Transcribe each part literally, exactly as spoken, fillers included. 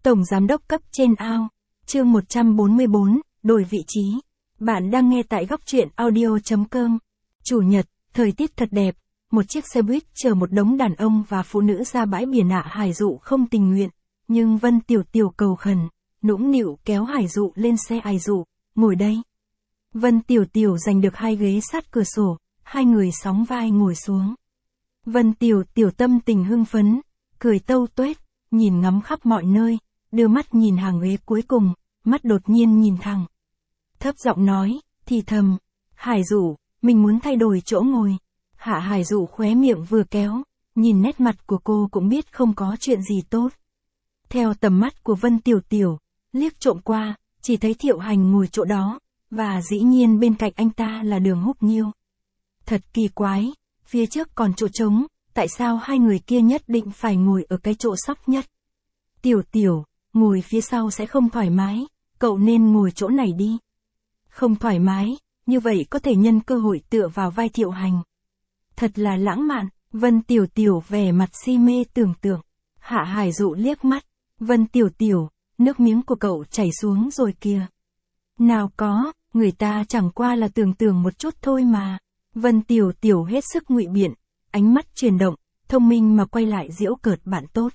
Tổng giám đốc cấp trên ao. Chương một trăm bốn mươi bốn, đổi vị trí. Bạn đang nghe tại góc truyện audio chấm com. Chủ nhật, thời tiết thật đẹp, một chiếc xe buýt chở một đống đàn ông và phụ nữ ra bãi biển Hạ Hải Dụ không tình nguyện, nhưng Vân Tiểu Tiểu cầu khẩn, nũng nịu kéo Hải Dụ lên xe. Hải Dụ, ngồi đây. Vân Tiểu Tiểu giành được hai ghế sát cửa sổ, hai người sóng vai ngồi xuống. Vân Tiểu Tiểu tâm tình hưng phấn, cười tâu tuét, nhìn ngắm khắp mọi nơi, đưa mắt nhìn hàng ghế cuối cùng, mắt đột nhiên nhìn thẳng. Thấp giọng nói, thì thầm, Hải Dụ, mình muốn thay đổi chỗ ngồi. Hạ Hải Dụ khóe miệng vừa kéo, nhìn nét mặt của cô cũng biết không có chuyện gì tốt. Theo tầm mắt của Vân Tiểu Tiểu, liếc trộm qua, chỉ thấy Thiệu Hành ngồi chỗ đó, và dĩ nhiên bên cạnh anh ta là Đường Húc Nhiêu. Thật kỳ quái, phía trước còn chỗ trống, tại sao hai người kia nhất định phải ngồi ở cái chỗ sóc nhất? Tiểu Tiểu, ngồi phía sau sẽ không thoải mái, cậu nên ngồi chỗ này đi. Không thoải mái, như vậy có thể nhân cơ hội tựa vào vai Thiệu Hành. Thật là lãng mạn, Vân Tiểu Tiểu vẻ mặt si mê tưởng tượng. Hạ Hải Dụ liếc mắt, Vân Tiểu Tiểu, nước miếng của cậu chảy xuống rồi kìa. Nào có, người ta chẳng qua là tưởng tượng một chút thôi mà. Vân Tiểu Tiểu hết sức ngụy biện, ánh mắt chuyển động, thông minh mà quay lại giễu cợt bạn tốt.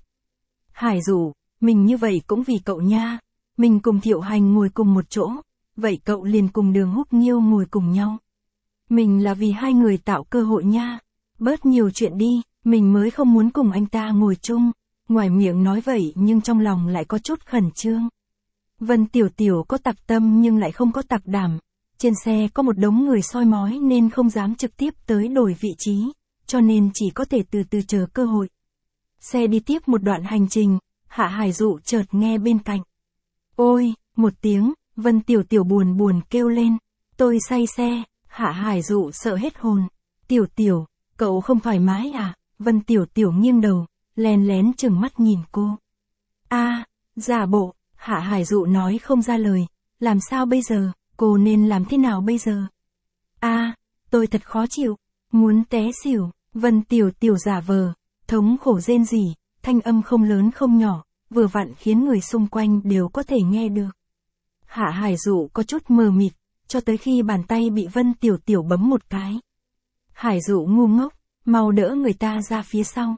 Hải Dụ, mình như vậy cũng vì cậu nha, mình cùng Thiệu Hành ngồi cùng một chỗ, vậy cậu liền cùng Đường Húc Nhiêu ngồi cùng nhau. Mình là vì hai người tạo cơ hội nha, bớt nhiều chuyện đi, mình mới không muốn cùng anh ta ngồi chung. Ngoài miệng nói vậy nhưng trong lòng lại có chút khẩn trương. Vân Tiểu Tiểu có tặc tâm nhưng lại không có tặc đảm. Trên xe có một đống người soi mói nên không dám trực tiếp tới đổi vị trí, cho nên chỉ có thể từ từ chờ cơ hội. Xe đi tiếp một đoạn hành trình, Hạ Hải Dụ chợt nghe bên cạnh. Ôi, một tiếng, Vân Tiểu Tiểu buồn buồn kêu lên. Tôi say xe. Hạ Hải Dụ sợ hết hồn. Tiểu Tiểu, cậu không thoải mái à? Vân Tiểu Tiểu nghiêng đầu, lén lén chừng mắt nhìn cô. A, à, giả bộ. Hạ Hải Dụ nói không ra lời. Làm sao bây giờ? Cô nên làm thế nào bây giờ? A, à, tôi thật khó chịu. Muốn té xỉu. Vân Tiểu Tiểu giả vờ, thống khổ rên rỉ, thanh âm không lớn không nhỏ, vừa vặn khiến người xung quanh đều có thể nghe được. Hạ Hải Dụ có chút mờ mịt, cho tới khi bàn tay bị Vân Tiểu Tiểu bấm một cái. Hải Dụ ngu ngốc, mau đỡ người ta ra phía sau.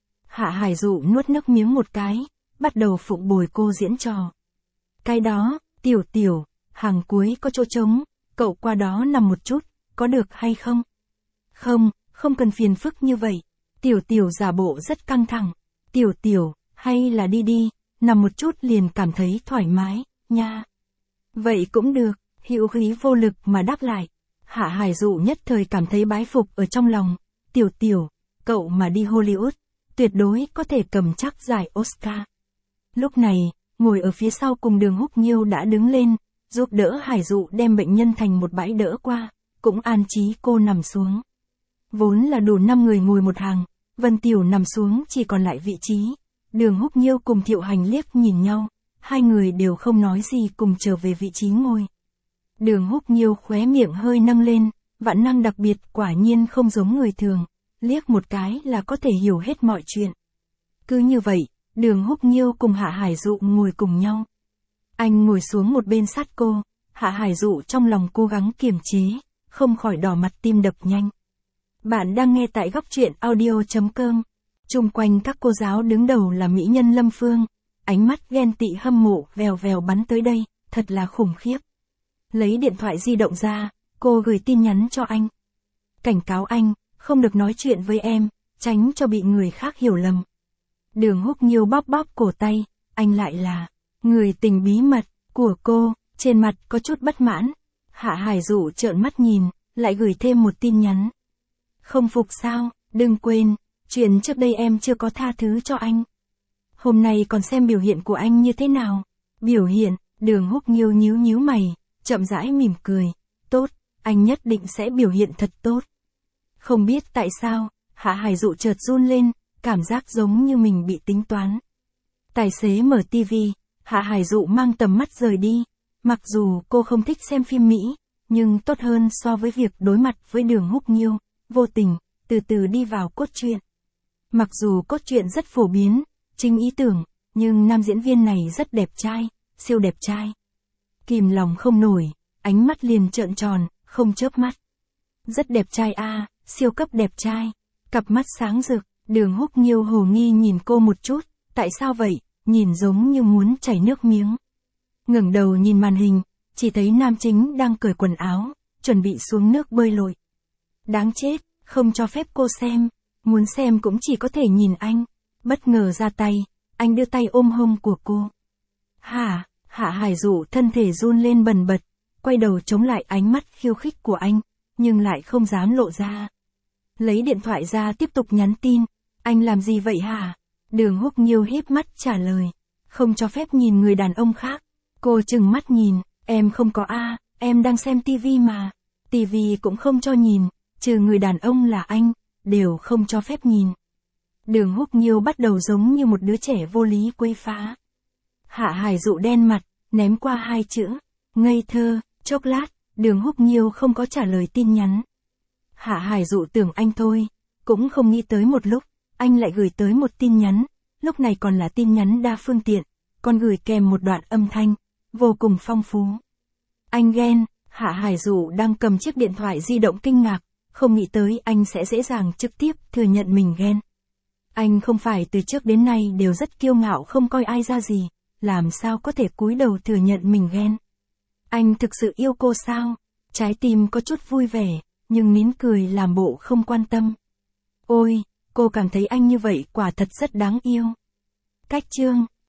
Hạ Hải Dụ nuốt nước miếng một cái, bắt đầu phụng bồi cô diễn trò. Cái đó, Tiểu Tiểu, hàng cuối có chỗ trống, cậu qua đó nằm một chút, có được hay không? Không, không cần phiền phức như vậy. Tiểu Tiểu giả bộ rất căng thẳng. Tiểu Tiểu, hay là đi đi, nằm một chút liền cảm thấy thoải mái, nha. Vậy cũng được, hữu khí vô lực mà đáp lại. Hạ Hải Dụ nhất thời cảm thấy bái phục ở trong lòng. Tiểu Tiểu, cậu mà đi Hollywood, tuyệt đối có thể cầm chắc giải Oscar. Lúc này, ngồi ở phía sau cùng Đường Húc Nhiêu đã đứng lên, giúp đỡ Hải Dụ đem bệnh nhân thành một bãi đỡ qua, cũng an trí cô nằm xuống. Vốn là đủ năm người ngồi một hàng, Vân Tiểu nằm xuống chỉ còn lại vị trí. Đường Húc Nhiêu cùng Thiệu Hành liếc nhìn nhau, hai người đều không nói gì cùng trở về vị trí ngồi. Đường Húc Nhiêu khóe miệng hơi nâng lên, vạn năng đặc biệt quả nhiên không giống người thường, liếc một cái là có thể hiểu hết mọi chuyện. Cứ như vậy, Đường Húc Nhiêu cùng Hạ Hải Dụ ngồi cùng nhau. Anh ngồi xuống một bên sát cô, Hạ Hải Dụ trong lòng cố gắng kiềm chế, không khỏi đỏ mặt tim đập nhanh. Bạn đang nghe tại góc truyện audio chấm com. Chung quanh các cô giáo đứng đầu là mỹ nhân Lâm Phương, ánh mắt ghen tị hâm mộ vèo vèo bắn tới đây, thật là khủng khiếp. Lấy điện thoại di động ra, cô gửi tin nhắn cho anh. Cảnh cáo anh, không được nói chuyện với em, tránh cho bị người khác hiểu lầm. Đường Húc Nhiêu bóp bóp cổ tay, anh lại là người tình bí mật của cô, trên mặt có chút bất mãn. Hạ Hải Dụ trợn mắt nhìn, lại gửi thêm một tin nhắn. Không phục sao, đừng quên, chuyện trước đây em chưa có tha thứ cho anh. Hôm nay còn xem biểu hiện của anh như thế nào. Biểu hiện, Đường Húc Nhiêu nhíu nhíu mày, chậm rãi mỉm cười. Tốt, anh nhất định sẽ biểu hiện thật tốt. Không biết tại sao, Hạ Hải Dụ chợt run lên, cảm giác giống như mình bị tính toán. Tài xế mở tivi, Hạ Hải Dụ mang tầm mắt rời đi. Mặc dù cô không thích xem phim Mỹ, nhưng tốt hơn so với việc đối mặt với Đường Húc Nhiêu, vô tình, từ từ đi vào cốt truyện. Mặc dù cốt truyện rất phổ biến, chính ý tưởng, Nhưng nam diễn viên này rất đẹp trai, siêu đẹp trai. Kìm lòng không nổi, ánh mắt liền trợn tròn, không chớp mắt. Rất đẹp trai a, siêu cấp đẹp trai. Cặp mắt sáng rực, Đường Húc Nghiêu hồ nghi nhìn cô một chút, tại sao vậy, nhìn giống như muốn chảy nước miếng. Ngẩng đầu nhìn màn hình, chỉ thấy nam chính đang cởi quần áo, chuẩn bị xuống nước bơi lội. Đáng chết, không cho phép cô xem, muốn xem cũng chỉ có thể nhìn anh. Bất ngờ ra tay, anh đưa tay ôm hông của cô. Hả, Hạ Hải Dụ thân thể run lên bần bật, quay đầu chống lại ánh mắt khiêu khích của anh, nhưng lại không dám lộ ra. Lấy điện thoại ra tiếp tục nhắn tin, anh làm gì vậy hả? Đường Húc Nghiêu híp mắt trả lời, không cho phép nhìn người đàn ông khác. Cô trừng mắt nhìn, em không có a, em đang xem tivi mà. Tivi cũng không cho nhìn, trừ người đàn ông là anh, đều không cho phép nhìn. Đường Húc Nghiêu bắt đầu giống như một đứa trẻ vô lý quấy phá. Hạ Hải Dụ đen mặt, ném qua hai chữ, ngây thơ. Chốc lát, Đường Húc Nghiêu không có trả lời tin nhắn. Hạ Hải Dụ tưởng anh thôi, cũng không nghĩ tới một lúc, anh lại gửi tới một tin nhắn, lúc này còn là tin nhắn đa phương tiện, còn gửi kèm một đoạn âm thanh, vô cùng phong phú. Anh ghen, Hạ Hải Dụ đang cầm chiếc điện thoại di động kinh ngạc, không nghĩ tới anh sẽ dễ dàng trực tiếp thừa nhận mình ghen. Anh không phải từ trước đến nay đều rất kiêu ngạo không coi ai ra gì, làm sao có thể cúi đầu thừa nhận mình ghen. Anh thực sự yêu cô sao? Trái tim có chút vui vẻ, nhưng nín cười làm bộ không quan tâm. Ôi, cô cảm thấy anh như vậy quả thật rất đáng yêu. Cách chương